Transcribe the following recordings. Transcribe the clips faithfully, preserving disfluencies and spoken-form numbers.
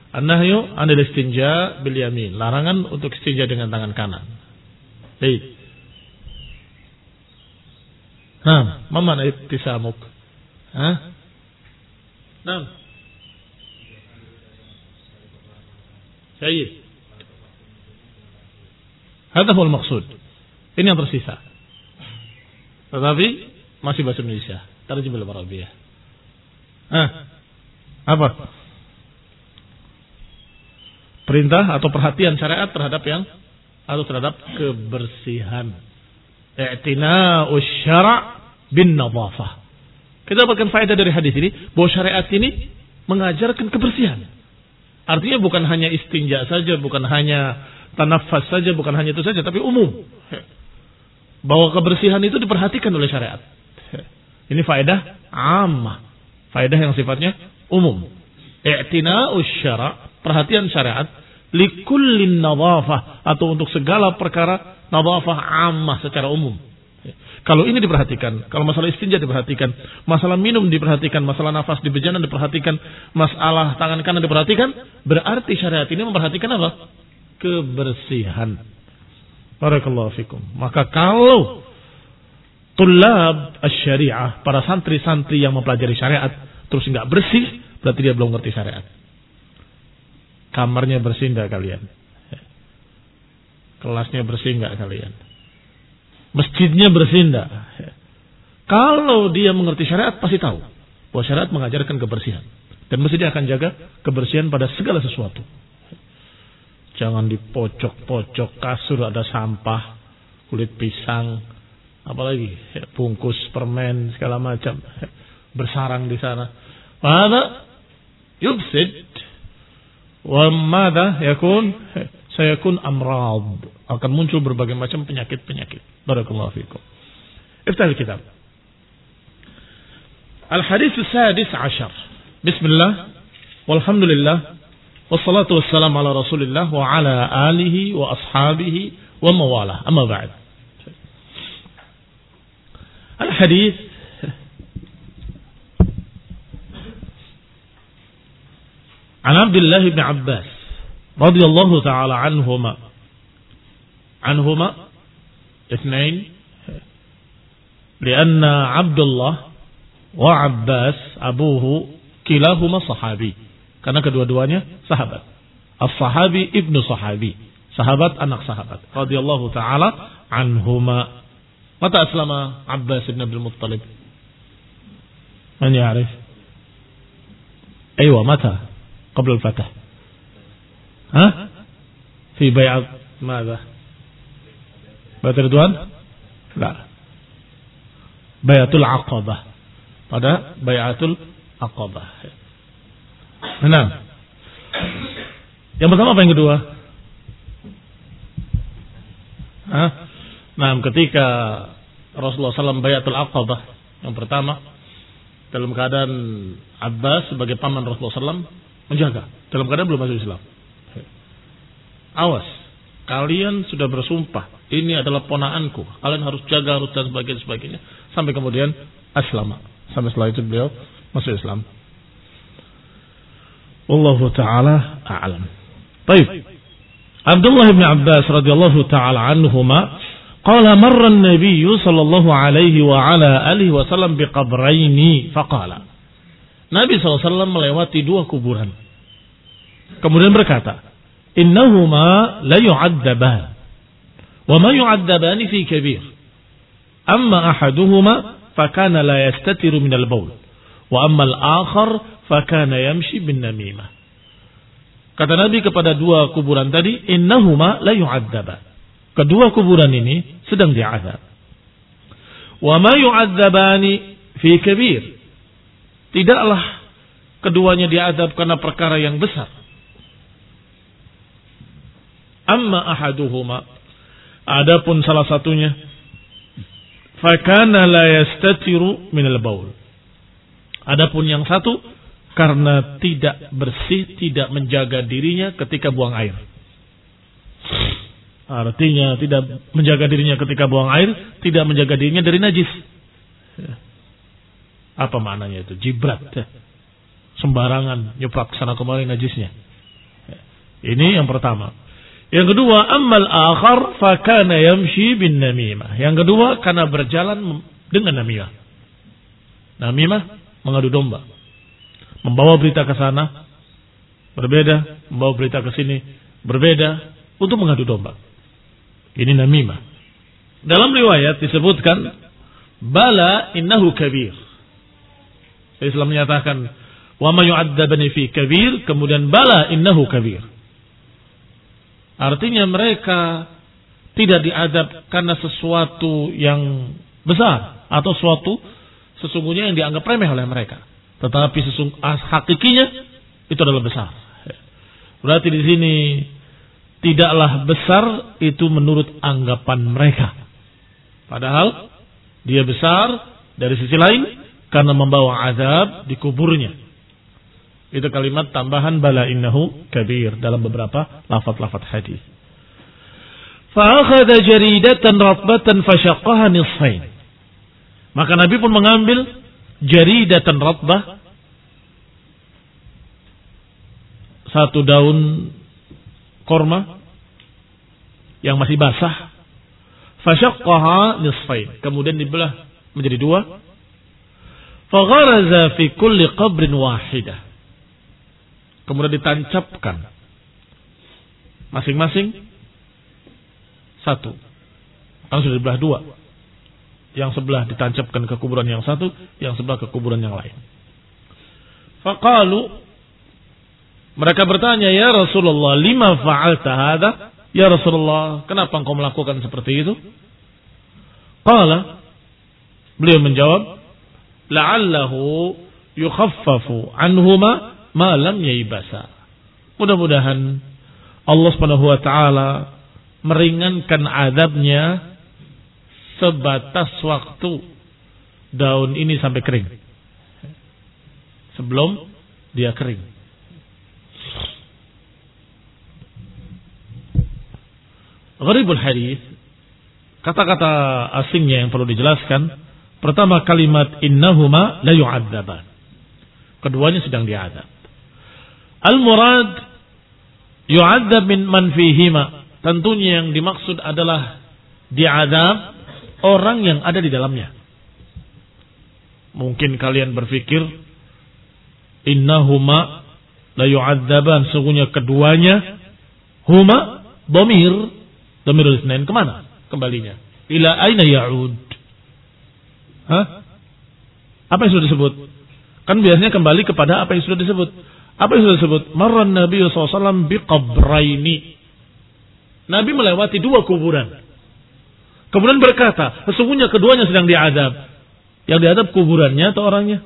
An-nahyu 'anil istinja bil yamin. Larangan untuk istinja dengan tangan kanan. Baik. Nah, ma mana ibtisamuk? Hah? Nah. Baik. Hadha huwa al-maqsud. Ini yang tersisa. Tetapi masih bahasa Indonesia. Tarjim bil Arabiyah. Ah. Apa? Perintah atau perhatian syariat terhadap yang atau terhadap kebersihan. I'tina'us syara' bin nadhafah. Kita dapatkan faedah dari hadis ini bahwa syariat ini mengajarkan kebersihan. Artinya bukan hanya istinja saja, bukan hanya tanaffas saja, bukan hanya itu saja, tapi umum. Bahwa kebersihan itu diperhatikan oleh syariat. Ini faedah ammah, faedah yang sifatnya umum. I'tina'us syara', perhatian syariat likullin nadhafah, atau untuk segala perkara nadhafah ammah secara umum. Kalau ini diperhatikan, kalau masalah istinja diperhatikan, masalah minum diperhatikan, masalah nafas di bejana diperhatikan, masalah tangan kanan diperhatikan, berarti syariat ini memperhatikan apa? Kebersihan. Barakallahu fikum. Maka kalau tulab asy-syariah, para santri-santri yang mempelajari syariat terus enggak bersih, berarti dia belum ngerti syariat. Kamarnya bersih enggak kalian? Kelasnya bersih enggak kalian? Masjidnya bersih enggak? Kalau dia mengerti syariat pasti tahu bahwa syariat mengajarkan kebersihan, dan mesti dia akan jaga kebersihan pada segala sesuatu. Jangan di pojok-pojok kasur ada sampah, kulit pisang, apalagi bungkus permen segala macam bersarang di sana. Maka yubsid wa madza yakun sayakun amrad, akan muncul berbagai macam penyakit-penyakit. Barakallahu fikum. Iftah kitab. Al-hadits as-sadis ashar. Bismillah walhamdulillah wassalatu wassalamu ala Rasulillah wa ala alihi wa ashabihi wa mawalah. Amma ba'd. Al-hadits an Abdullah bin Abbas radhiyallahu ta'ala anhuma anhuma اثنين لأن عبد الله وعباس أبوه كلاهما صحابي, karena kedua-duanya sahabat. As-sahabi ibnu sahabi, sahabat anak sahabat, radhiyallahu ta'ala anhuma. Mata aslama Abbas ibn Abdul Muttalib? Man ya'rif? Aywa, mata? Qabla al-fatah. Ha? Fi bay'at madha? Bayat Ridwan? La. Bayatul Aqabah. Pada Bayatul Aqabah. Nah. Yang pertama apa yang kedua? Hah? Nah, ketika Rasulullah shallallahu alaihi wasallam Bayatul Aqabah yang pertama, dalam keadaan Abbas sebagai paman Rasulullah shallallahu alaihi wasallam menjaga, dalam keadaan belum masuk Islam. Awas, kalian sudah bersumpah ini adalah ponaanku, kalian harus jaga, harus dan sebagainya, sebagainya. Sampai kemudian aslama. Sampai setelah itu beliau masuk Islam. Wallahu ta'ala a'lam. Baik. Abdullah bin Abbas radhiyallahu ta'ala anhuma qala marra an-nabiy sallallahu alaihi wa ala alihi wasallam biqabraini faqala. Nabi sallallahu alaihi wasallam melewati dua kuburan. Kemudian berkata, innahuma la yu'adzaban وما يعذبان في كبير أما أحدهما فكان لا يستتر من البول وأما الآخر فكان يمشي بالنميمة. Kata Nabi kepada dua kuburan tadi, innahuma la yu'adzaban. Kedua kuburan ini sedang diazab. Wa ma yu'adzabani fi kabir. Tidaklah keduanya diazab karena perkara yang besar. Amma ahaduhuma, adapun salah satunya, fakana la yastatiru minal baul. Adapun yang satu, karena tidak bersih, tidak menjaga dirinya ketika buang air. Artinya tidak menjaga dirinya ketika buang air, tidak menjaga dirinya dari najis. Apa maknanya itu? Jibrat. Sembarangan nyuprak sana kemari najisnya. Ini yang pertama. Yang kedua, ammal akhar fakana yamshi bin namimah. Yang kedua, karena berjalan dengan namimah. Namimah mengadu domba. Membawa berita ke sana berbeda, membawa berita ke sini berbeda untuk mengadu domba. Ini namimah. Dalam riwayat disebutkan bala innahu kabir. Islam menyatakan wa ma yu'adzabani fi kabir, kemudian bala innahu kabir. Artinya mereka tidak diadab karena sesuatu yang besar atau sesuatu sesungguhnya yang dianggap remeh oleh mereka, tetapi sesung hakikinya itu adalah besar. Berarti di sini tidaklah besar itu menurut anggapan mereka. Padahal dia besar dari sisi lain karena membawa azab di kuburnya. Itu kalimat tambahan bala innahu kabir dalam beberapa lafaz-lafaz hadis. Fa akhadha jaridatan ratbatan fashaqqaha nisfain. Maka Nabi pun mengambil jaridatan ratbah, satu daun korma yang masih basah, fashaqqaha nisfain, kemudian dibelah menjadi dua. Fagharaza fi kulli qabrin wahidah. Kemudian ditancapkan masing-masing satu. Kan sudah dibelah dua. Yang sebelah ditancapkan ke kuburan yang satu, yang sebelah ke kuburan yang lain. Faqalu, mereka bertanya, ya Rasulullah, lima fa'alta hadha? Ya Rasulullah, kenapa engkau melakukan seperti itu? Qala, beliau menjawab, la'allahu yukhaffafu anhuma ma lam yaibasa. Mudah-mudahan Allah Subhanahu wa taala meringankan azabnya sebatas waktu daun ini sampai kering. Sebelum dia kering. Gharibul hadis, kata-kata asingnya yang perlu dijelaskan. Pertama kalimat innahuma la yu'adzaban. Keduanya sedang diazab. Al-murad yu'adzab min man fihima. Tentunya yang dimaksud adalah diazab orang yang ada di dalamnya. Mungkin kalian berpikir innahuma la yu'adzaban, sesungguhnya keduanya, huma dhamir, dhamirul itsnain, kemana kembalinya? Ila aina ya'ud? Hah? Apa yang sudah disebut? Kan biasanya kembali kepada apa yang sudah disebut. Apa yang sudah disebut? Marran Nabi sallallahu alaihi wasallam biqabraini. Nabi melewati dua kuburan. Kemudian berkata, sesungguhnya keduanya sedang diazab. Yang diazab kuburannya atau orangnya?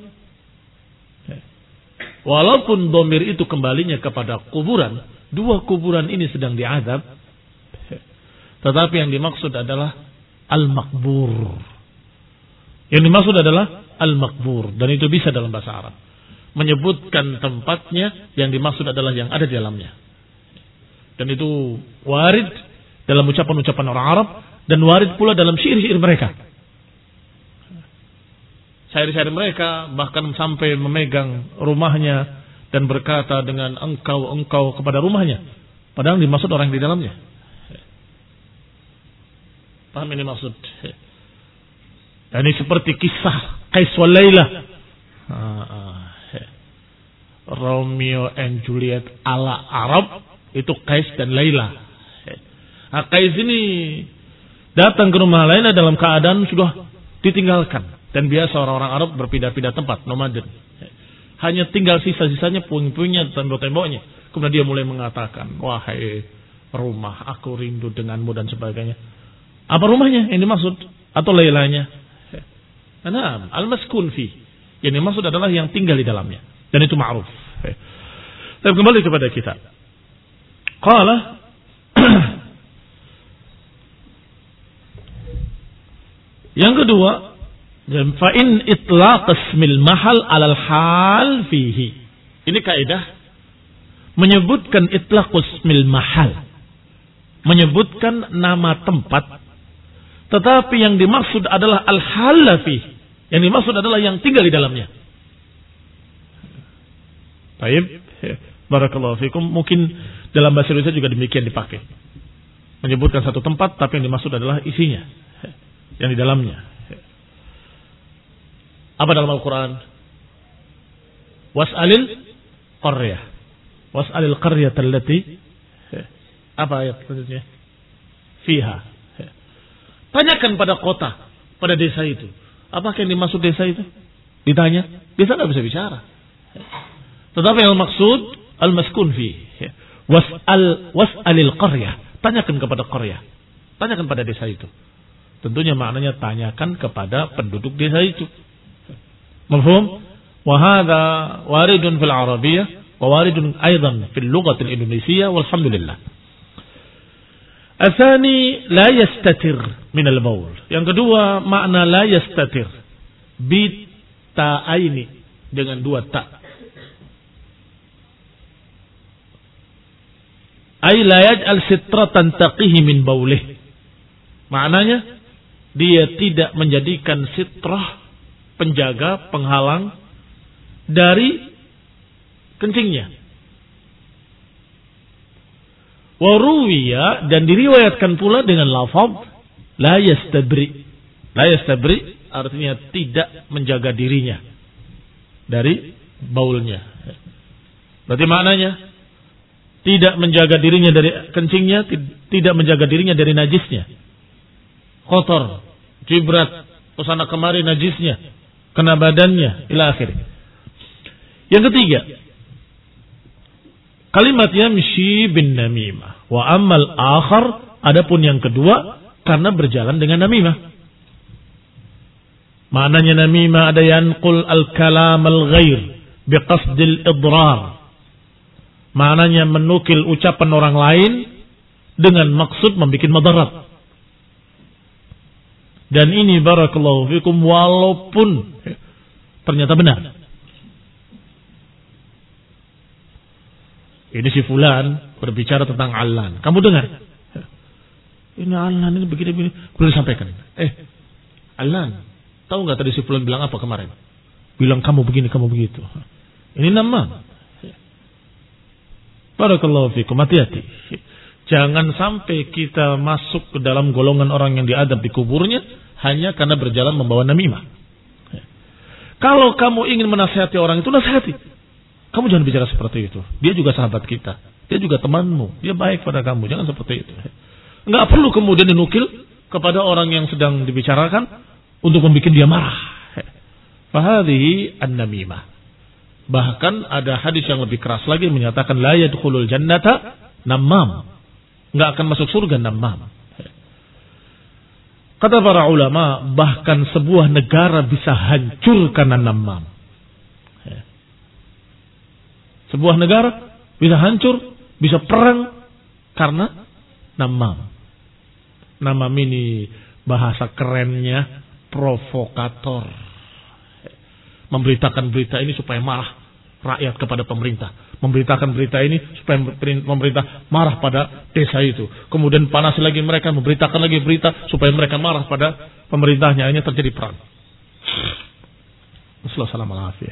Walaupun dhamir itu kembalinya kepada kuburan, dua kuburan ini sedang diazab. Tetapi yang dimaksud adalah al-maqbur. Yang dimaksud adalah al-maqbur. Dan itu bisa dalam bahasa Arab. Menyebutkan tempatnya, yang dimaksud adalah yang ada di dalamnya. Dan itu warid dalam ucapan-ucapan orang Arab. Dan warid pula dalam syair-syair mereka. Syair-syair mereka bahkan sampai memegang rumahnya dan berkata dengan engkau-engkau kepada rumahnya. Padahal dimaksud orang di dalamnya. Paham ini maksud? Ini seperti kisah Qais wal Lailah. Romeo and Juliet ala Arab, itu Qais dan Laila. Nah, Qais ini datang ke rumah Laila dalam keadaan sudah ditinggalkan. Dan biasa orang-orang Arab berpindah-pindah tempat, nomaden. Hanya tinggal sisa-sisanya, puing-puingnya, tembok-temboknya. Kemudian dia mulai mengatakan, wahai rumah, aku rindu denganmu dan sebagainya. Apa rumahnya yang dimaksud? Atau Lailanya? Nah, al-maskun fi. Yang dimaksud adalah yang tinggal di dalamnya. Dan itu ma'ruf. Tapi kembali kepada kita. Qala yang kedua, fa in itlaq ismil mahal alal hal fihi. Ini kaidah menyebutkan itlaq ismil mahal, menyebutkan nama tempat, tetapi yang dimaksud adalah al-hal fihi. Yang dimaksud adalah yang tinggal di dalamnya. Baik, Barakallahu fikum. Mungkin dalam bahasa Indonesia juga demikian dipakai. Menyebutkan satu tempat tapi yang dimaksud adalah isinya, yang di dalamnya. Apa dalam Al-Quran? Was'alil qaryah. Was'alil qaryata allati. Apa ayat selanjutnya? Fiha. Tanyakan pada kota, pada desa itu. Apakah yang dimaksud desa itu? Ditanya. Desa tidak bisa bicara. Tetapi yang maksud al-maskun fi. Was'al was'alil qaryah. Tanyakan kepada qaryah. Tanyakan pada desa itu. Tentunya maknanya tanyakan kepada penduduk desa itu. Mafhum? Wa hadha waridun fil Arabiyyah wa waridun aidan fil lughah al-Indonesiyah walhamdulillah. Asani la yastatir min al-baul. Yang kedua makna la yastatir bi ta'aini dengan dua ta. Ay la yaj'al sitratan taqihi min baulih. Maknanya dia tidak menjadikan sitrah, penjaga, penghalang dari kencingnya. Waruwiya, dan diriwayatkan pula dengan lafaz la yastabri. La yastabri artinya tidak menjaga dirinya dari baulnya. Berarti maknanya tidak menjaga dirinya dari kencingnya, tidak menjaga dirinya dari najisnya. Kotor, jibrat, kesana kemari najisnya, kena badannya, ila akhir. Yang ketiga, kalimat yamshi bin namimah. Wa ammal akhar, adapun yang kedua, karena berjalan dengan namimah. Maknanya namimah ada yanqul al-kalam al-ghair biqasdil idrar. Maknanya menukil ucapan orang lain dengan maksud membuat madarat. Dan ini barakallahu fikum walaupun ternyata benar. Ini si fulan berbicara tentang Allan. Kamu dengar? Ini Allan ini begini-begini. Belum disampaikan. Eh, Allan, tahu nggak tadi si fulan bilang apa kemarin? Bilang kamu begini, kamu begitu. Ini nama. Barakallahu fikum, hati-hati. Jangan sampai kita masuk ke dalam golongan orang yang diadab di kuburnya hanya karena berjalan membawa namimah. Kalau kamu ingin menasihati orang itu, nasihati. Kamu jangan bicara seperti itu. Dia juga sahabat kita. Dia juga temanmu. Dia baik pada kamu. Jangan seperti itu. Enggak perlu kemudian dinukil kepada orang yang sedang dibicarakan untuk membuat dia marah. Fahadhihi an-namimah. Bahkan ada hadis yang lebih keras lagi menyatakan la yadkhulul jannata namam. Enggak akan masuk surga namam. Kata para ulama, bahkan sebuah negara bisa hancur karena namam. Sebuah negara bisa hancur, bisa perang karena namam. Namam ini bahasa kerennya provokator. Memberitakan berita ini supaya marah rakyat kepada pemerintah. Memberitakan berita ini supaya pemerintah marah pada desa itu. Kemudian panas lagi mereka memberitakan lagi berita supaya mereka marah pada pemerintahnya. Ini terjadi perang. Wassalamualaikum.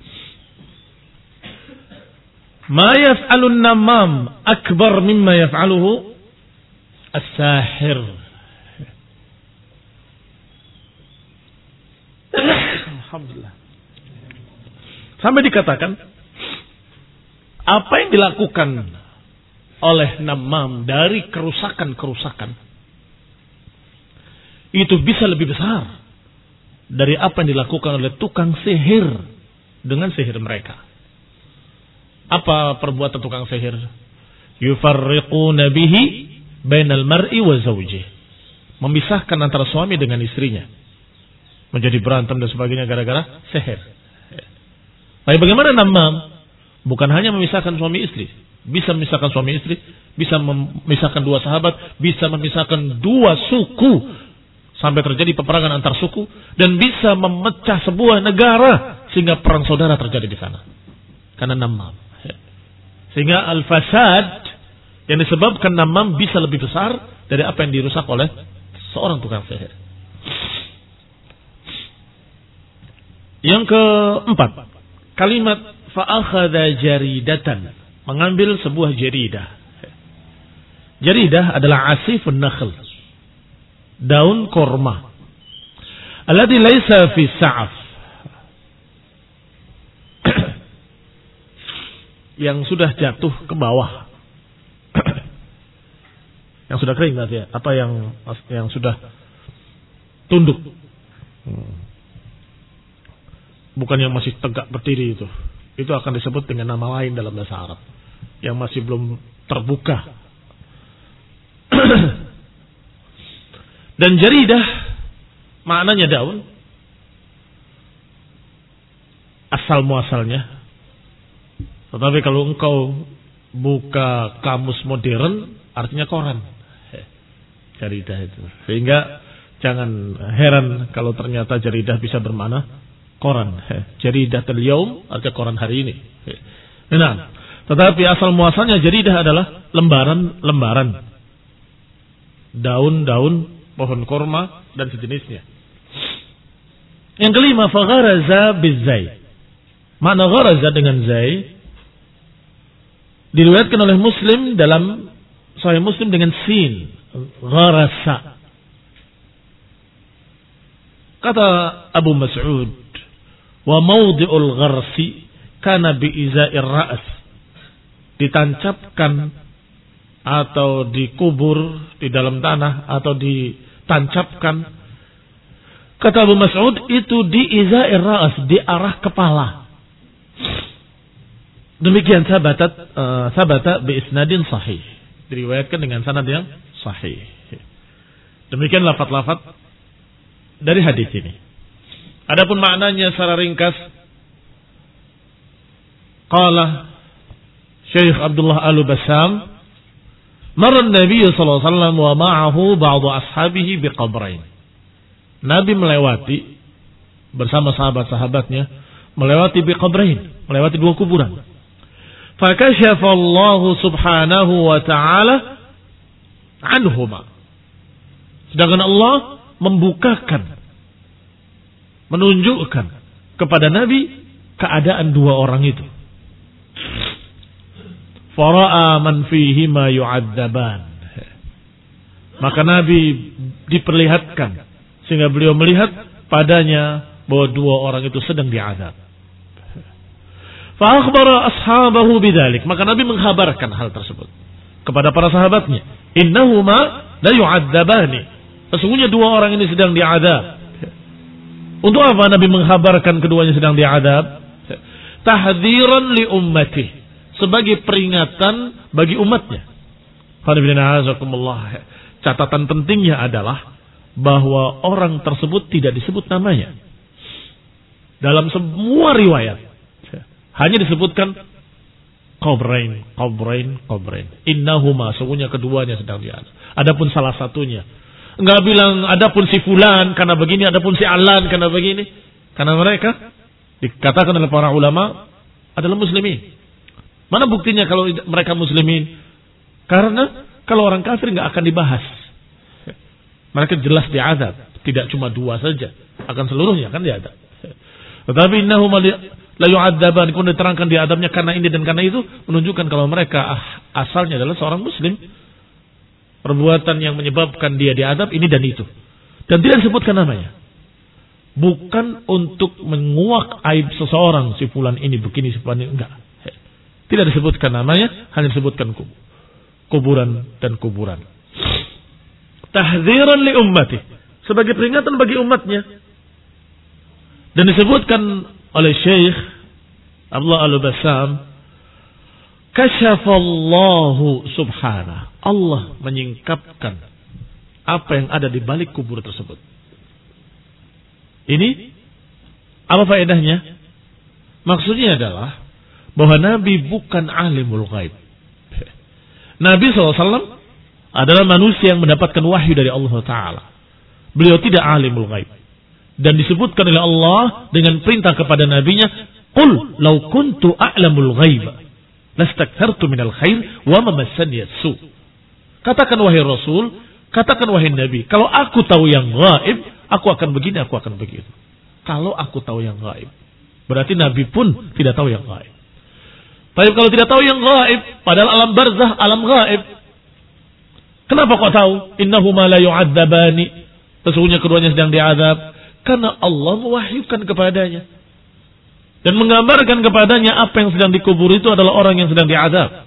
Ma yaf'alun namam akbar mimma yaf'aluhu as-sahir. Alhamdulillah. Sampai dikatakan apa yang dilakukan oleh namam dari kerusakan-kerusakan itu bisa lebih besar dari apa yang dilakukan oleh tukang sihir dengan sihir mereka. Apa perbuatan tukang sihir? Yufarriquna bihi bainal mar'i wa zawjih. Memisahkan antara suami dengan istrinya. Menjadi berantem dan sebagainya gara-gara sihir. Tapi bagaimana namam? Bukan hanya memisahkan suami istri. Bisa memisahkan suami istri. Bisa memisahkan dua sahabat. Bisa memisahkan dua suku. Sampai terjadi peperangan antar suku. Dan bisa memecah sebuah negara. Sehingga perang saudara terjadi di sana. Karena namam. Sehingga al-fasad yang disebabkan namam bisa lebih besar dari apa yang dirusak oleh seorang tukang sihir. Yang keempat, kalimat fa'akhadha jaridatan mengambil sebuah jaridah. Jaridah adalah asifun nakhl, daun korma, alladhi laisa fi sa'af, yang sudah jatuh ke bawah, yang sudah kering berarti ya, apa yang yang sudah tunduk, bukan yang masih tegak berdiri itu. Itu akan disebut dengan nama lain dalam bahasa Arab, yang masih belum terbuka. Dan jaridah maknanya daun, asal muasalnya. Tetapi kalau engkau buka kamus modern, artinya koran. Jaridah itu. Sehingga jangan heran kalau ternyata jaridah bisa bermakna koran. Jaridatul yaum artinya koran hari ini. Nah, tetapi asal muasalnya jaridah adalah lembaran-lembaran daun-daun pohon korma dan sejenisnya. Yang kelima, fagharaza bizai. Makna gharaza dengan zai diriwayatkan oleh Muslim dalam Sahih Muslim dengan sin, gharasa. Kata Abu Mas'ud, wa mawdi'ul gharsi kana bi iza'ir ra's. Ditancapkan atau dikubur di dalam tanah atau ditancapkan, kata Abu Mas'ud, itu di iza'ir ra's, di arah kepala. Demikian sabatat uh, sabata bi isnadin sahih, diriwayatkan dengan sanad yang sahih. Demikian lafaz-lafaz dari hadis ini. Adapun maknanya secara ringkas, qala Syekh Abdullah Al-Bassam, marra Nabi sallallahu alaihi wasallam wa ma'ahu ba'du ashabihi biqabrain. Nabi melewati bersama sahabat-sahabatnya melewati biqabrain, melewati dua kuburan. Fakashafa Allah subhanahu wa ta'ala anhuma. Sedangkan Allah membukakan, menunjukkan kepada Nabi keadaan dua orang itu. Fara'a man fihima yu'adzaban. Maka Nabi diperlihatkan sehingga beliau melihat padanya bahwa dua orang itu sedang diazab. Fa akhbara ashabahu bidzalik. Maka Nabi menghabarkan hal tersebut kepada para sahabatnya. Innahuma la yu'adzabani. Sesungguhnya dua orang ini sedang diazab. Untuk apa Nabi menghabarkan keduanya sedang diazab? Tahdziran li ummatihi, sebagai peringatan bagi umatnya. Catatan pentingnya adalah bahwa orang tersebut tidak disebut namanya dalam semua riwayat. Hanya disebutkan qabrain, qabrain, qabrain. Innahuma, sesungguhnya keduanya sedang diazab. Adapun salah satunya, enggak bilang adapun si fulan karena begini, adapun si alan karena begini. Karena mereka dikatakan oleh para ulama adalah muslimin. Mana buktinya kalau mereka muslimin? Karena kalau orang kafir nggak akan dibahas. Mereka jelas diazab, tidak cuma dua saja, akan seluruhnya kan diazab. Tetapi innahum la yu'adzaban, kemudian diterangkan diazabnya karena ini dan karena itu, menunjukkan kalau mereka asalnya adalah seorang muslim. Perbuatan yang menyebabkan dia diazab ini dan itu. Dan tidak disebutkan namanya. Bukan untuk menguak aib seseorang, si fulan ini begini, si fulan ini enggak. Tidak disebutkan namanya, hanya disebutkan kuburan dan kuburan. Tahdziran li ummati, sebagai peringatan bagi umatnya. Dan disebutkan oleh Syekh Abdullah Al-Bassam, kasyafallahu subhanahu, Allah menyingkapkan apa yang ada di balik kubur tersebut. Ini apa faedahnya? Maksudnya adalah bahwa Nabi bukan alimul ghaib. Nabi shallallahu alaihi wasallam adalah manusia yang mendapatkan wahyu dari Allah Ta'ala. Beliau tidak alimul ghaib. Dan disebutkan oleh Allah dengan perintah kepada nabinya, Qul law kuntu a'lamul ghaib lastakthartu minal khair wa ma massani as-su. Katakan wahai Rasul, katakan wahai Nabi, kalau aku tahu yang ghaib, aku akan begini, aku akan begitu. Kalau aku tahu yang ghaib, berarti Nabi pun tidak tahu yang ghaib. Tapi kalau tidak tahu yang gaib, padahal alam barzah, alam gaib. Kenapa kok tahu? Innahuma la yu'adzabani. Sesungguhnya keduanya sedang diazab. Karena Allah mewahyukan kepadanya. Dan menggambarkan kepadanya apa yang sedang dikubur itu adalah orang yang sedang diazab.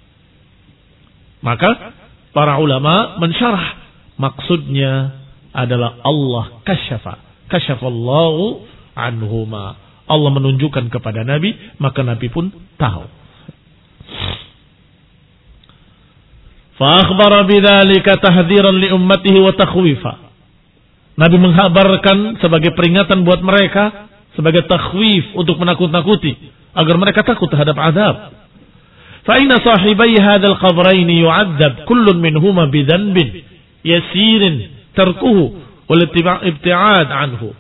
Maka para ulama mensyarah. Maksudnya adalah Allah kasyafa. Kasyafallahu anhuma. Allah menunjukkan kepada Nabi, maka Nabi pun tahu. Fa akhbara bidzalika tahdhiran li ummatihi wa takhwifa. Nabi menghabarkan sebagai peringatan buat mereka, sebagai takhwif untuk menakut-nakuti agar mereka takut terhadap azab. Fa inna sahibai hadzal qabrain yu'adzab kullun minhuma bi dhanbin yasirin tarkuhu wal ibti'ad anhu.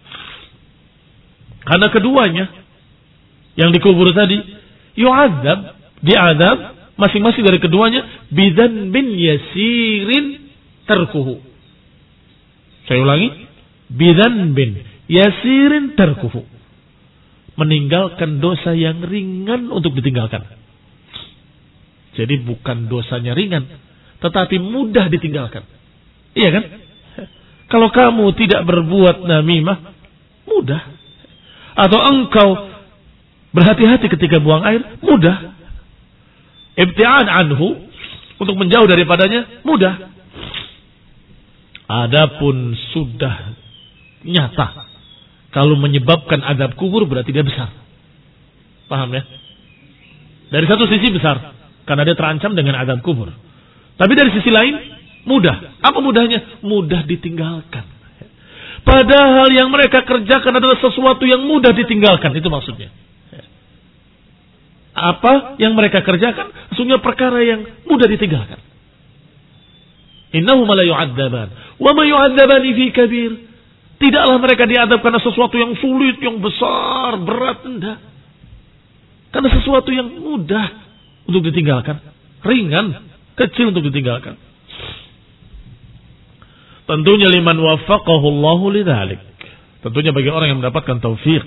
Karena keduanya yang dikubur tadi yu'adzab, diazab masing-masing dari keduanya bi dhanbin yasirin tarkuhu. Saya ulangi, bi dhanbin yasirin tarkuhu. Meninggalkan dosa yang ringan untuk ditinggalkan. Jadi bukan dosanya ringan, tetapi mudah ditinggalkan. Iya kan? Kalau kamu tidak berbuat namimah, mudah. Atau engkau berhati-hati ketika buang air, mudah. Ibti'ad anhu, untuk menjauh daripadanya, mudah. Adapun sudah nyata, kalau menyebabkan azab kubur berarti dia besar. Paham ya? Dari satu sisi besar, karena dia terancam dengan azab kubur. Tapi dari sisi lain, mudah. Apa mudahnya? Mudah ditinggalkan. Padahal yang mereka kerjakan adalah sesuatu yang mudah ditinggalkan. Itu maksudnya. Apa yang mereka kerjakan? Sesungguhnya perkara yang mudah ditinggalkan. Innahuma la yu'adzaban. Wa ma yu'adzabani fi kabir. Tidaklah mereka diadab karena sesuatu yang sulit, yang besar, berat. Enggak. Karena sesuatu yang mudah untuk ditinggalkan. Ringan, kecil untuk ditinggalkan. Tentunya liman waffaqahu Allahu lidzalik. Tentunya bagi orang yang mendapatkan taufik.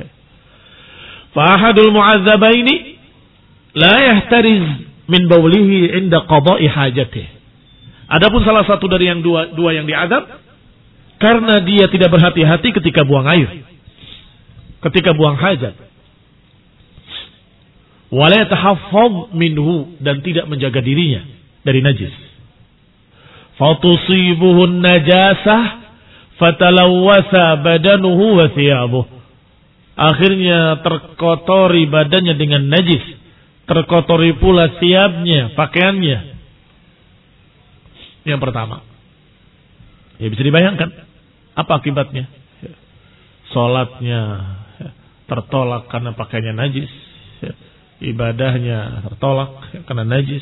Fa ahadul mu'adzabaini la yahtariz min bawlihi inda qada'i hajatihi. Adapun salah satu dari yang dua, dua yang diazab karena dia tidak berhati-hati ketika buang air. Ketika buang hajat. Wa la yatahaffaz minhu, dan tidak menjaga dirinya dari najis. Fatusibuhun najasah fatalawwasa badanuhu wa thiyabuh. Akhirnya terkotori badannya dengan najis, terkotori pula siapnya, pakaiannya. Yang pertama, ya bisa dibayangkan apa akibatnya? Salatnya tertolak karena pakaiannya najis, ibadahnya tertolak karena najis.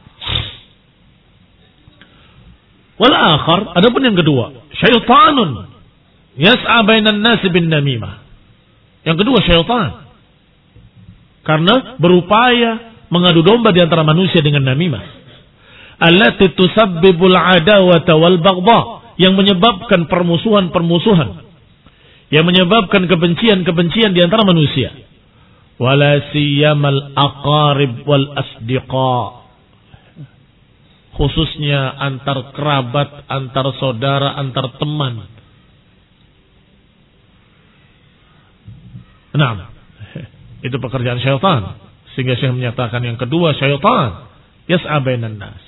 Wal akhar, adapun yang kedua, syaitanun yas'a bainan nas bin namimah. Yang kedua syaitan, karena berupaya mengadu domba di antara manusia dengan namimah. Allati tusabbibul adawata wal baghdha, yang menyebabkan permusuhan-permusuhan, yang menyebabkan kebencian-kebencian di antara manusia. Wala siyamal aqarib wal asdiqa, khususnya antar kerabat, antar saudara, antar teman. Nah, itu pekerjaan syaitan. Sehingga Syekh menyatakan yang kedua syaitan yas'a bainan nas.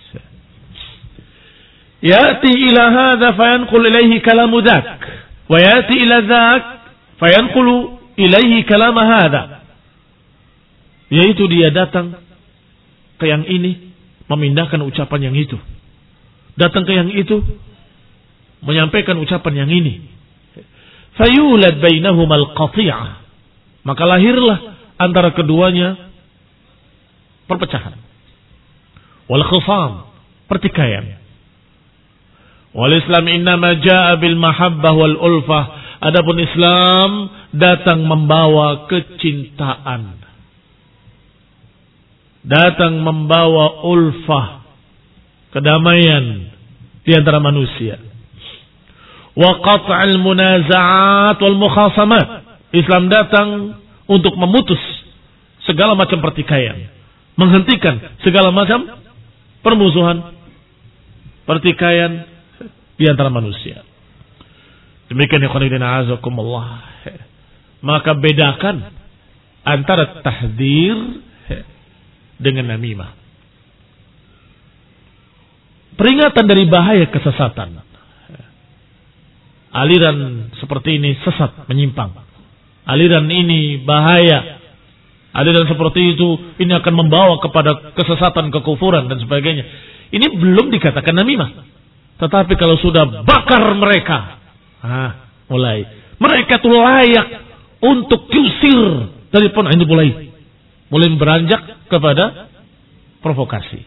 Ya'ti ila hadza fayanqul ilaihi kalamu dzak, wa ya'ti ila dzak fayanqulu ilaihi kalam hadza. Yaitu dia datang ke yang ini, memindahkan ucapan yang itu. Datang ke yang itu, menyampaikan ucapan yang ini. Fayulad bainahumal qati'ah, maka lahirlah antara keduanya perpecahan. Wal khusam, pertikaian. Wal Islam innama jaa bil mahabbah wal ulfah. Adapun Islam datang membawa kecintaan. Datang membawa ulfah, kedamaian di antara manusia. Wa qat'al munaza'at wal mukhasamat. Islam datang untuk memutus segala macam pertikaian, menghentikan segala macam permusuhan, pertikaian di antara manusia. Demikian ya khonidina azakumullah. Maka bedakan antara tahdzir dengan namimah. Peringatan dari bahaya kesesatan. Aliran seperti ini sesat, menyimpang. Aliran ini bahaya. Aliran seperti itu ini akan membawa kepada kesesatan, kekufuran dan sebagainya. Ini belum dikatakan namimah. Tetapi kalau sudah bakar mereka, ah, mulai. Mereka itu layak untuk diusir dari pondok, ini mulai mulai beranjak kepada provokasi.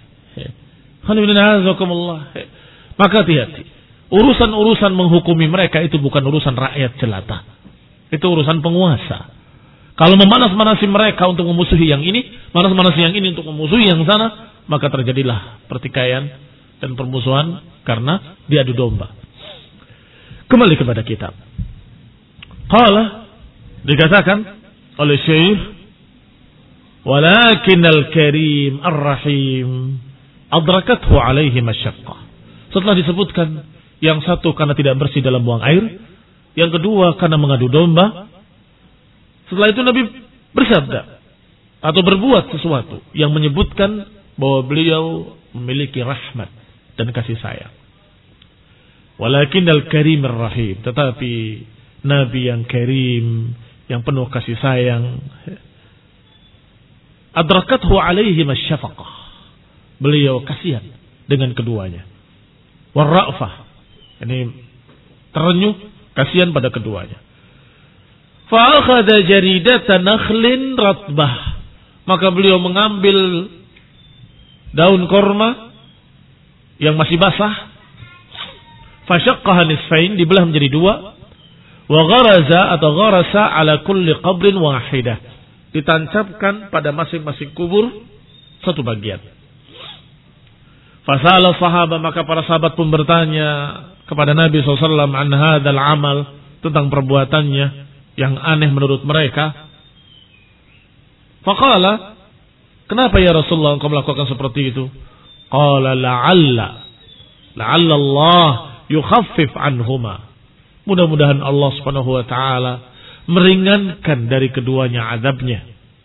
Maka hati-hati. Urusan-urusan menghukumi mereka itu bukan urusan rakyat jelata. Itu urusan penguasa. Kalau memanas-manasi mereka untuk memusuhi yang ini, manas-manasi yang ini untuk memusuhi yang sana, maka terjadilah pertikaian dan permusuhan karena diadu domba. Kembali kepada kitab. Qala, dikatakan oleh Syekh, walakin al-karim ar-rahim adrakathu alaihi masyaqqah. Setelah disebutkan yang satu karena tidak bersih dalam buang air, yang kedua karena mengadu domba. Setelah itu Nabi bersabda atau berbuat sesuatu yang menyebutkan bahwa beliau memiliki rahmat dan kasih sayang. Walakin al-karim ar-rahim, tetapi Nabi yang karim, yang penuh kasih sayang, adrakathu alaihi masyafaqah. Beliau kasihan dengan keduanya. Warra'fah, ini terenyuh kasihan pada keduanya. Fa akhadha jaridatan nakhlin ratbah, maka beliau mengambil daun korma yang masih basah, fasyaqqaha nisfain, dibelah menjadi dua, wa gharaza atau gharasa ala kulli qabrin wahidah, ditancapkan pada masing-masing kubur satu bagian. Fasala sahabat, maka para sahabat pun bertanya kepada Nabi shallallahu alaihi wasallam an hadzal amal, tentang perbuatannya yang aneh menurut mereka. Faqala, kenapa ya Rasulullah engkau melakukan seperti itu? Qala la'alla la'alla Allah yukhaffif anhuma, mudah-mudahan Allah Subhanahu wa taala meringankan dari keduanya azabnya.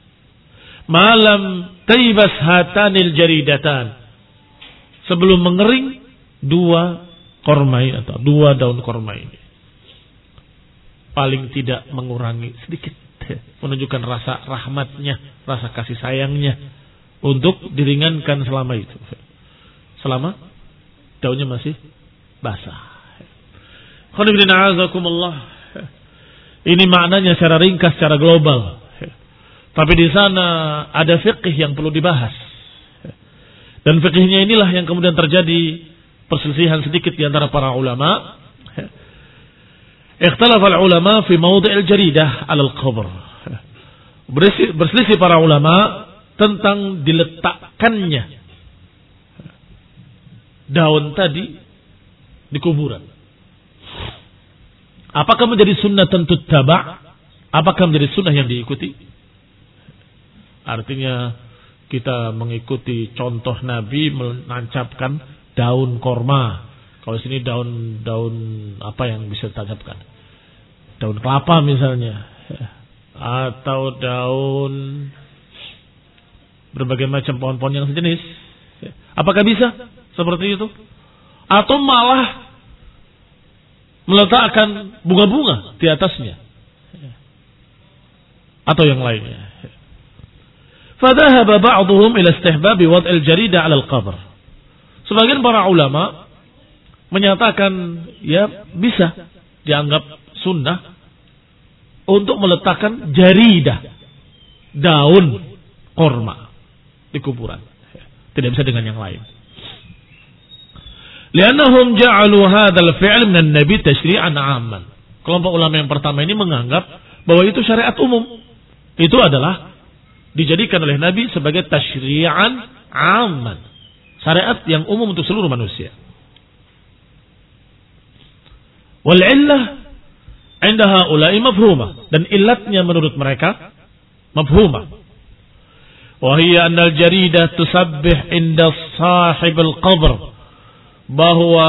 Malam taibas hatanil jaridatan, sebelum mengering dua korma ini atau dua daun korma ini, paling tidak mengurangi sedikit, menunjukkan rasa rahmatnya, rasa kasih sayangnya untuk diringankan selama itu, selama daunnya masih basah. Ini maknanya secara ringkas, secara global. Tapi di sana ada fiqh yang perlu dibahas. Dan fiqhnya inilah yang kemudian terjadi perselisihan sedikit di antara para ulama. Ikhtalafal ulama fi mawdi'il jaridah 'alal qabr. Berselisih para ulama tentang diletakkannya daun tadi di kuburan. Apakah menjadi sunnah tentu taba'? Apakah menjadi sunnah yang diikuti? Artinya kita mengikuti contoh Nabi menancapkan daun korma. Kalau sini daun-daun apa yang bisa ditancapkan? Daun kelapa misalnya, atau daun berbagai macam pohon-pohon yang sejenis. Apakah bisa seperti itu? Atau malah meletakkan bunga-bunga di atasnya, atau yang lainnya? Fadhahaba ba'dhum ila istihbab wad'il jarida 'ala al-qabr. Sebagian para ulama menyatakan ya bisa dianggap sunnah untuk meletakkan jaridah, daun korma di kuburan. Tidak bisa dengan yang lain. Li'annahum ja'alu hadzal fi'l min an-nabi tashri'an 'amman. Kelompok ulama yang pertama ini menganggap bahwa itu syariat umum. Itu adalah dijadikan oleh Nabi sebagai tasyri'an 'amman, syariat yang umum untuk seluruh manusia. Wal illah 'inda haula'i mafhumah, dan illatnya menurut mereka mafhumah. Wa hiya anna al-jaridah tusabbih inda sahib al-qabr, bahwa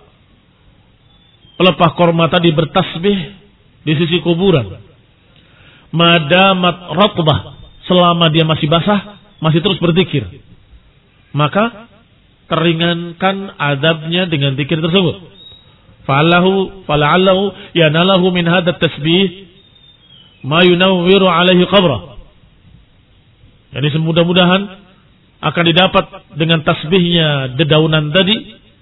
pelepah korma tadi bertasbih di sisi kuburan. Madamat ratbah, selama dia masih basah, masih terus berzikir, maka teringankan adabnya dengan zikir tersebut. Falahu fala'allahu yanalahu min hadha tasbih ma yunawwiru alaihi qabra. Jadi semudah-mudahan akan didapat dengan tasbihnya dedaunan tadi,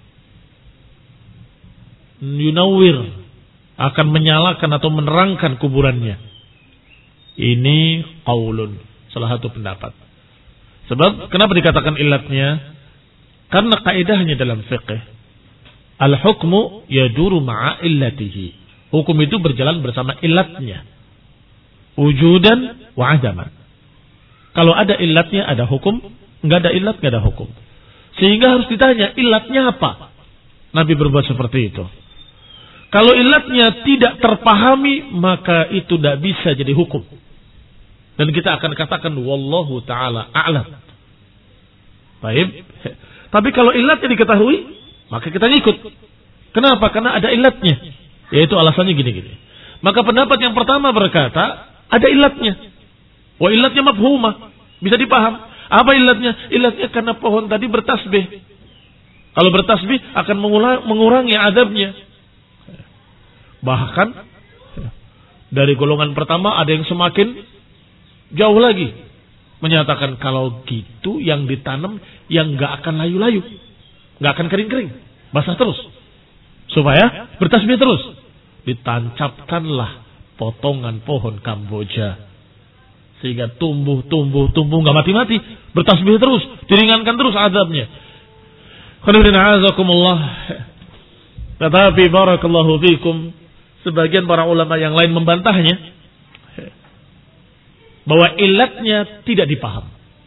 yunawwir, akan menyalakan atau menerangkan kuburannya. Ini qaulun, salah satu pendapat. Sebab kenapa dikatakan illatnya? Karena kaidahnya dalam fiqh, al-hukmu yaduru ma'a illatihi. Hukum itu berjalan bersama illatnya. Wujudan wa adaman. Kalau ada illatnya ada hukum, enggak ada illat enggak ada hukum. Sehingga harus ditanya, illatnya apa? Nabi berbuat seperti itu. Kalau illatnya tidak terpahami, maka itu tidak bisa jadi hukum. Dan kita akan katakan wallahu taala a'lam. Baik. Tapi kalau illatnya diketahui, maka kita ngikut. Kenapa? Karena ada illatnya. Yaitu alasannya gini-gini. Maka pendapat yang pertama berkata, ada illatnya. Wa illatnya mafhumah. Bisa dipaham. Apa illatnya? Illatnya karena pohon tadi bertasbih. Kalau bertasbih akan mengurangi adabnya. Bahkan dari golongan pertama ada yang semakin jauh lagi, menyatakan kalau gitu yang ditanam yang gak akan layu-layu, gak akan kering-kering, basah terus, supaya bertasbih terus. Ditancapkanlah potongan pohon Kamboja sehingga tumbuh, tumbuh, tumbuh, gak mati-mati, bertasbih terus, diringankan terus azabnya. Tetapi barakallahu fikum, sebagian para ulama yang lain membantahnya bahwa illatnya tidak dipaham.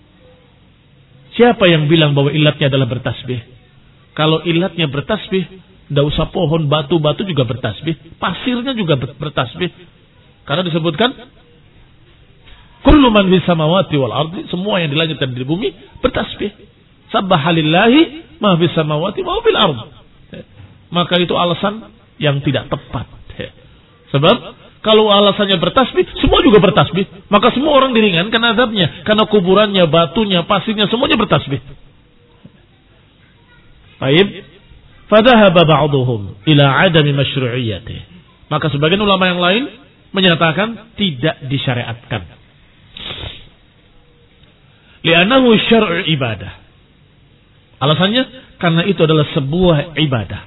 Siapa yang bilang bahwa illatnya adalah bertasbih? Kalau illatnya bertasbih, tidak usah pohon, batu-batu juga bertasbih, pasirnya juga bertasbih. Karena disebutkan kullu man fis samawati wal ardi, semua yang di langit dan di bumi bertasbih. Sabbahalillahi ma fis samawati wa fil ardi. Maka itu alasan yang tidak tepat. Sebab kalau alasannya bertasbih, semua juga bertasbih, maka semua orang diringankan azabnya, karena kuburannya, batunya, pasirnya, semuanya bertasbih. Baik. Fadhahaba ba'dhum ila 'adami masyru'iyyatih. Maka sebagian ulama yang lain menyatakan tidak disyariatkan. Li'annahu syar'u ibadah. Alasannya karena itu adalah sebuah ibadah.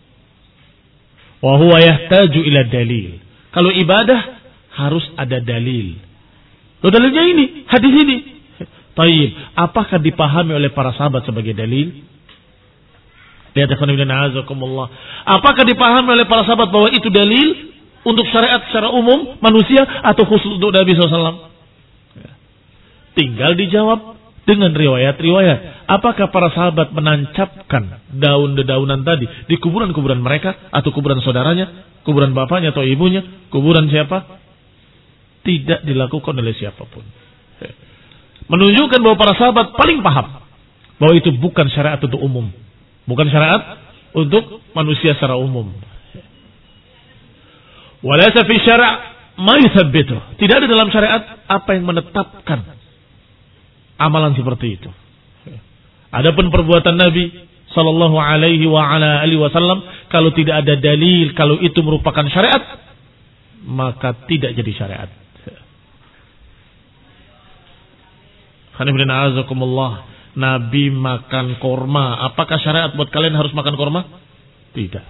Wa huwa yahtaju ila dalil. Kalau ibadah harus ada dalil. Loh, dalilnya ini, hadis ini. Taib, apakah dipahami oleh para sahabat sebagai dalil? Lihat ikhwan fillah azakumullah. Apakah dipahami oleh para sahabat bahwa itu dalil untuk syariat secara umum manusia atau khusus untuk Nabi shallallahu alaihi wasallam? Tinggal dijawab dengan riwayat-riwayat. Apakah para sahabat menancapkan daun-dedaunan tadi di kuburan-kuburan mereka atau kuburan saudaranya, kuburan bapaknya atau ibunya, kuburan siapa? Tidak dilakukan oleh siapapun. Menunjukkan bahwa para sahabat paling paham bahwa itu bukan syariat untuk umum, bukan syariat untuk manusia secara umum. Walaysa fi syara' ma yuthabbitu. Tidak ada dalam syariat apa yang menetapkan amalan seperti itu. Adapun perbuatan Nabi sallallahu alaihi wa ala alihi wasallam, kalau tidak ada dalil kalau itu merupakan syariat, maka tidak jadi syariat. Khanifidina azakumullah, Nabi makan korma, apakah syariat buat kalian harus makan korma? Tidak.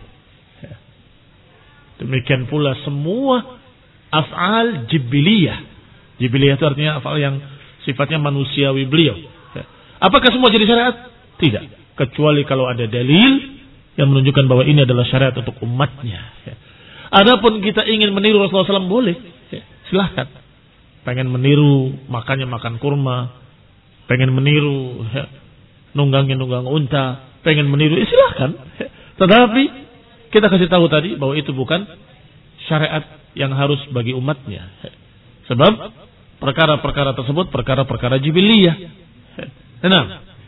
Demikian pula semua af'al jibiliyah. Jibiliyah itu artinya af'al yang sifatnya manusiawi beliau. Apakah semua jadi syariat? Tidak. Kecuali kalau ada dalil yang menunjukkan bahwa ini adalah syariat untuk umatnya. Adapun kita ingin meniru Rasulullah shallallahu alaihi wasallam boleh. Silahkan. Pengen meniru makannya makan kurma. Pengen meniru nunggangnya nunggang unta. Pengen meniru, ya silahkan. Tetapi kita kasih tahu tadi bahwa itu bukan syariat yang harus bagi umatnya. Sebab perkara-perkara tersebut perkara-perkara jibiliyah. Nah,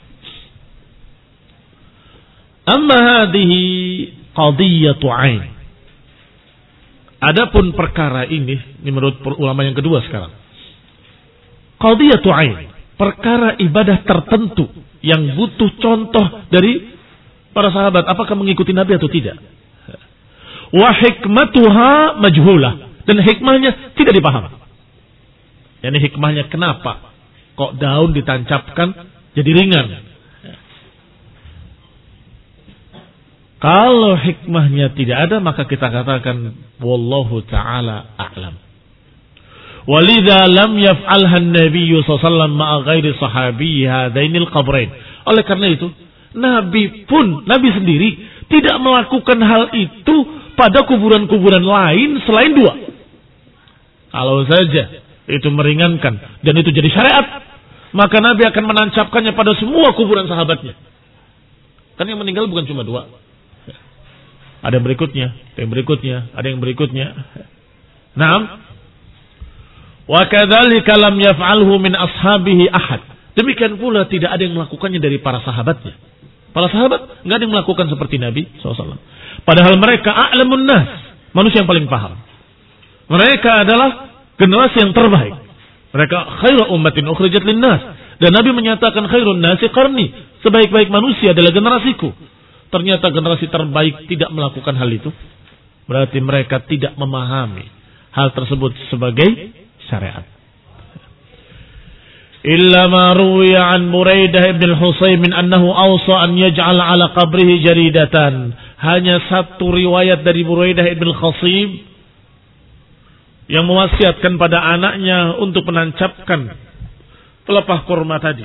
amma hadhihi qadiyatu 'ain. Adapun perkara ini, ini menurut ulama yang kedua sekarang. Qadiyatu 'ain, perkara ibadah tertentu yang butuh contoh dari para sahabat, apakah mengikuti Nabi atau tidak. Wa hikmatuha majhulah, dan hikmahnya tidak dipahami. Yani hikmahnya kenapa kok daun ditancapkan jadi ringan? Kalau hikmahnya tidak ada, maka kita katakan wallahu ta'ala a'lam. Walidha lam yaf'alha an-nabiy sallallahu alaihi wasallam ma'a ghairi sahabihi hadainil qabrain. Oleh karena itu, Nabi pun, Nabi sendiri tidak melakukan hal itu pada kuburan-kuburan lain selain dua. Kalau saja itu meringankan dan itu jadi syariat, maka Nabi akan menancapkannya pada semua kuburan sahabatnya. Kan yang meninggal bukan cuma dua. Ada yang berikutnya, ada yang berikutnya, ada yang berikutnya. Naam. Wa kadzalika lam yaf'alhu min ashabihi ahad. Demikian pula tidak ada yang melakukannya dari para sahabatnya. Para sahabat enggak ada yang melakukan seperti Nabi shallallahu alaihi wasallam. Padahal mereka a'lamun nas, manusia yang paling paham. Mereka adalah generasi yang terbaik. Mereka khairu ummatin ukhrijat linnas. Dan Nabi menyatakan khairun nasi qarni, sebaik-baik manusia adalah generasiku. Ternyata generasi terbaik tidak melakukan hal itu. Berarti mereka tidak memahami hal tersebut sebagai syariat. Illa ma ruwiya an Buraidah ibn al-Husaymin annahu awsa an yaj'al ala qabrihi jaridatan. Hanya satu riwayat dari Buraidah ibn al-Khasib yang mewasiatkan pada anaknya untuk menancapkan pelepah kurma tadi.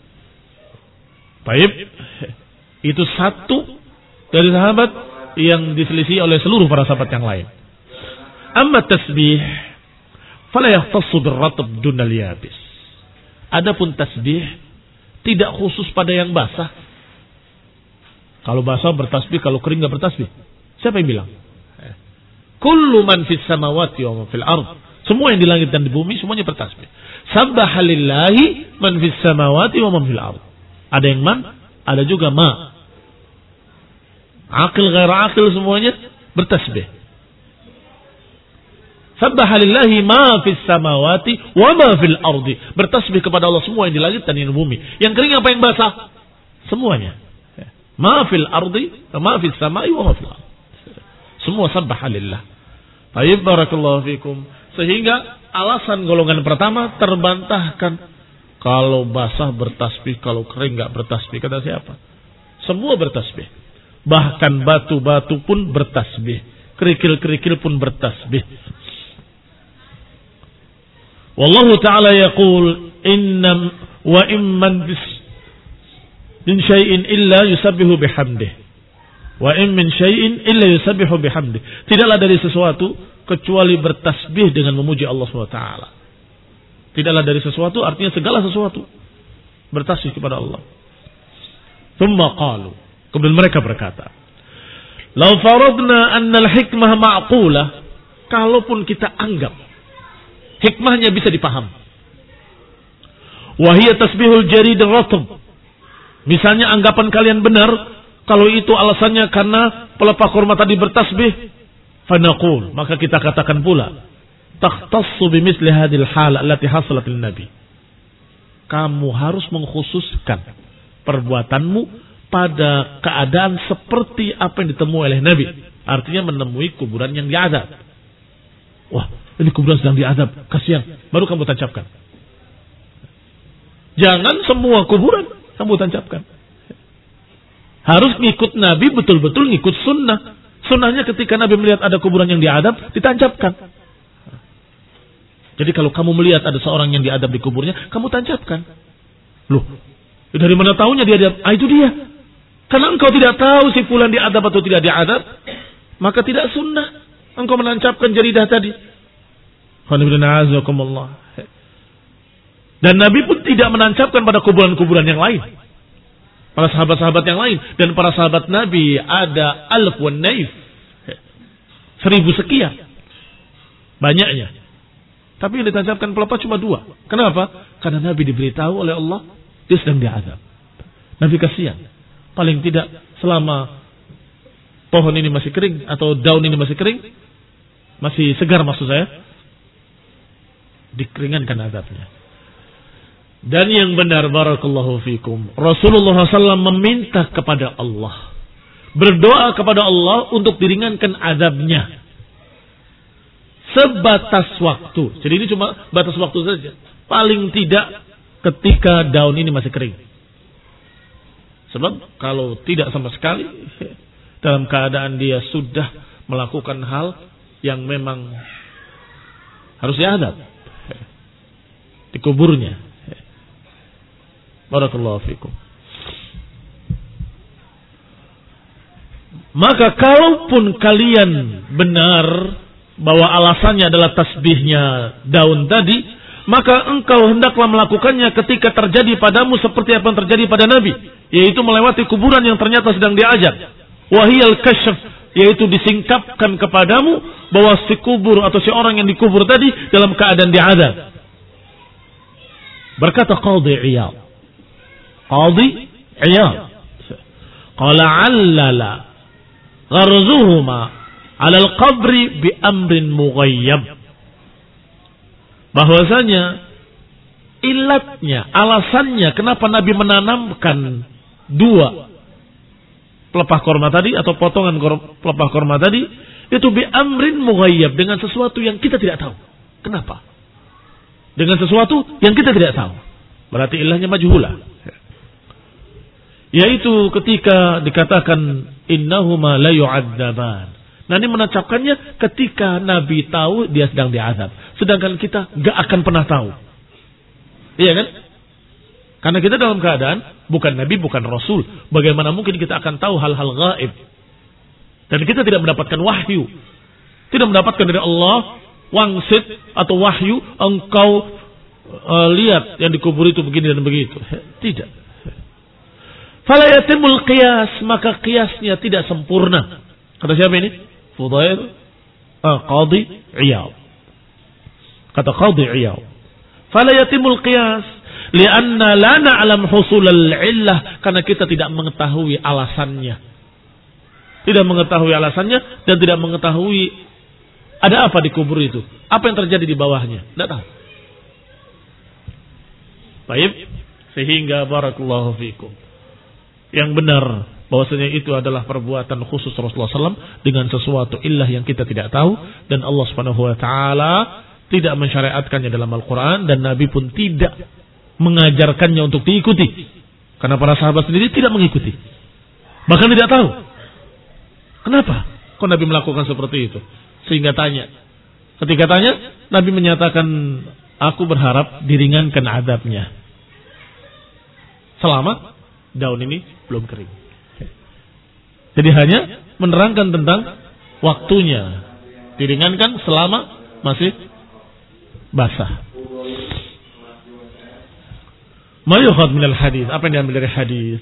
Baik, itu satu dari sahabat yang diselisih oleh seluruh para sahabat yang lain. Amma tasbih fala yahtassu bir-ratb dunal yabis. Adapun tasbih tidak khusus pada yang basah. Kalau basah bertasbih, kalau kering enggak bertasbih. Siapa yang bilang? Kullu man fis samawati wa man fil ard. Semua yang di langit dan di bumi semuanya bertasbih. Sabbaha lillahi man fis samawati wa man fil ard. Ada yang man, ada juga ma. Aqil ghair aqil semuanya bertasbih. Sabbaha lillahi ma fis samawati wa ma fil ardi. Bertasbih kepada Allah semua yang di langit dan yang di bumi. Yang kering apa yang basah? Semuanya. Ma fil ardi, ma fis samai wa ma fil ardi. Semua sabbaha lillah. Baik, barakallahu fikum. Sehingga alasan golongan pertama terbantahkan. Kalau basah bertasbih, kalau kering enggak bertasbih. Kata siapa? Semua bertasbih. Bahkan batu-batu pun bertasbih. Kerikil-kerikil pun bertasbih. Wallahu ta'ala yaqul innam wa imman bis min syai'in illa yusabbihu bihamdih wa in min syai'in illa yusabbihu bihamdih. Tidaklah dari sesuatu kecuali bertasbih dengan memuji Allah subhanahu wa taala. Tidaklah dari sesuatu artinya segala sesuatu bertasbih kepada Allah. Thumma qalu, kemudian mereka berkata, "Law faradna anna al-hikmah ma'qulah," kalaupun kita anggap hikmahnya bisa dipaham. Wahiyat tasbihul jarid ratb. Misalnya anggapan kalian benar kalau itu alasannya karena pelepah kurma tadi bertasbih, fanaqul, maka kita katakan pula, takhtassu bimithli hadhil hal allati hasalat lin nabi. Kamu harus mengkhususkan perbuatanmu pada keadaan seperti apa yang ditemui oleh Nabi. Artinya menemui kuburan yang diadab. Wah, ini kuburan sedang diadab, kasihan. Baru kamu tancapkan. Jangan semua kuburan kamu tancapkan. Harus ngikut Nabi, betul-betul ngikut sunnah. Sunnahnya ketika Nabi melihat ada kuburan yang diadab, ditancapkan. Jadi kalau kamu melihat ada seorang yang diadab di kuburnya, kamu tancapkan. Loh, dari mana tahunya diadab? Ah, itu dia. Karena engkau tidak tahu si fulan diadab atau tidak diadab, maka tidak sunnah engkau menancapkan jaridah tadi. Dan Nabi pun tidak menancapkan pada kuburan-kuburan yang lain. Para sahabat-sahabat yang lain. Dan para sahabat Nabi ada alf wan naif. Seribu sekian. Banyaknya. Tapi yang ditancapkan pelepah cuma dua. Kenapa? Karena Nabi diberitahu oleh Allah dia sedang diazab. Nabi kasihan. Paling tidak selama pohon ini masih kering atau daun ini masih kering, masih segar maksud saya, dikeringankan azabnya. Dan yang benar, barakallahu fikum, Rasulullah shallallahu alaihi wasallam meminta kepada Allah, berdoa kepada Allah untuk diringankan azabnya sebatas waktu. Jadi ini cuma batas waktu saja. Paling tidak ketika daun ini masih kering. Sebab kalau tidak sama sekali, dalam keadaan dia sudah melakukan hal yang memang harus diadab, dikuburnya. Barakallahu fikum. Maka kalaupun kalian benar bahwa alasannya adalah tasbihnya daun tadi, maka engkau hendaklah melakukannya ketika terjadi padamu seperti apa yang terjadi pada Nabi, yaitu melewati kuburan yang ternyata sedang diajak. Wahiyal kasyaf, yaitu disingkapkan kepadamu bahwa si kubur atau si orang yang dikubur tadi dalam keadaan diazab. Berkata Qadhi Iyad, Qadhi Iyad, qala 'allala gharzuhuma 'ala al-qabri bi amrin mughayyab. Bahwasanya ilatnya, alasannya kenapa Nabi menanamkan dua pelepah korma tadi atau potongan pelepah korma tadi itu bi amrin mughayyab, dengan sesuatu yang kita tidak tahu. Kenapa? Dengan sesuatu yang kita tidak tahu. Berarti ilahnya majhulah. Yaitu ketika dikatakan innahuma la yu'adzaban. Nah, ini menancapkannya ketika Nabi tahu dia sedang diazab. Sedangkan kita gak akan pernah tahu. Iya kan? Karena kita dalam keadaan bukan Nabi, bukan Rasul. Bagaimana mungkin kita akan tahu hal-hal gaib? Dan kita tidak mendapatkan wahyu. Tidak mendapatkan dari Allah wangsit atau wahyu, engkau uh, lihat yang dikubur itu begini dan begitu. Tidak. Fala yatimul qiyas, maka qiyasnya tidak sempurna. Kata siapa ini? Fudail uh, Qadhi Iyad. Kata Qadhi Iyad. Fala yatimul qiyas lianna la na'lam husul al-illah, karena kita tidak mengetahui alasannya. Tidak mengetahui alasannya dan tidak mengetahui ada apa di kubur itu. Apa yang terjadi di bawahnya? Tidak tahu. Baik, sehingga barakallahu fikum. Yang benar bahwasanya itu adalah perbuatan khusus Rasulullah shallallahu alaihi wasallam dengan sesuatu illah yang kita tidak tahu, dan Allah Subhanahu wa taala tidak mensyariatkannya dalam Al-Qur'an, dan Nabi pun tidak mengajarkannya untuk diikuti. Karena para sahabat sendiri tidak mengikuti. Bahkan tidak tahu. Kenapa kok Nabi melakukan seperti itu? Sehingga tanya. Ketika tanya, Nabi menyatakan, aku berharap diringankan azabnya selama daun ini belum kering. Jadi hanya menerangkan tentang waktunya. Diringankan selama masih basah. Ma yukhad minal hadis, apa yang diambil dari hadis?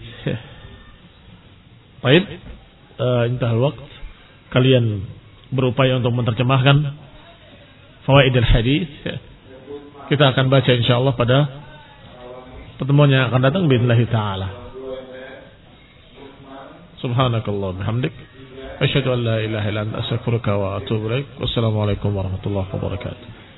Baik, uh, intahal waqt. Kalian berupaya untuk menerjemahkan fawaidul hadis. Kita akan baca insyaallah pada pertemuan yang akan datang biidznillah taala. Subhanakallah bihamdik, asyhadu an la ilaha illa anta, astaghfiruka wa atubu ilaik. Wassalamualaikum warahmatullahi wabarakatuh.